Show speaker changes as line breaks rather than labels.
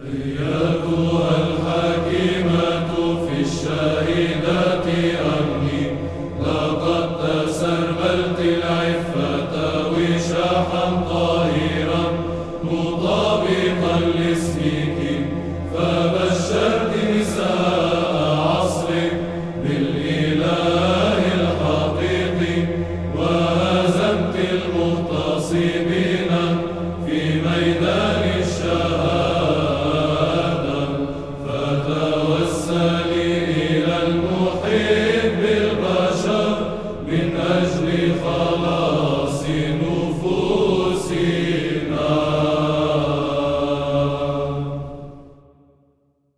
أيتها الحكيمة في الشهيدات أغني، لقد تسربلت العفة وشاحا طاهرا مطابقا لاسمك، فبشرت نساء عصرك بالإله الحقيقي، وهزمت المغتصبين في ميدان الشهادة، فتوسلي إلى المحب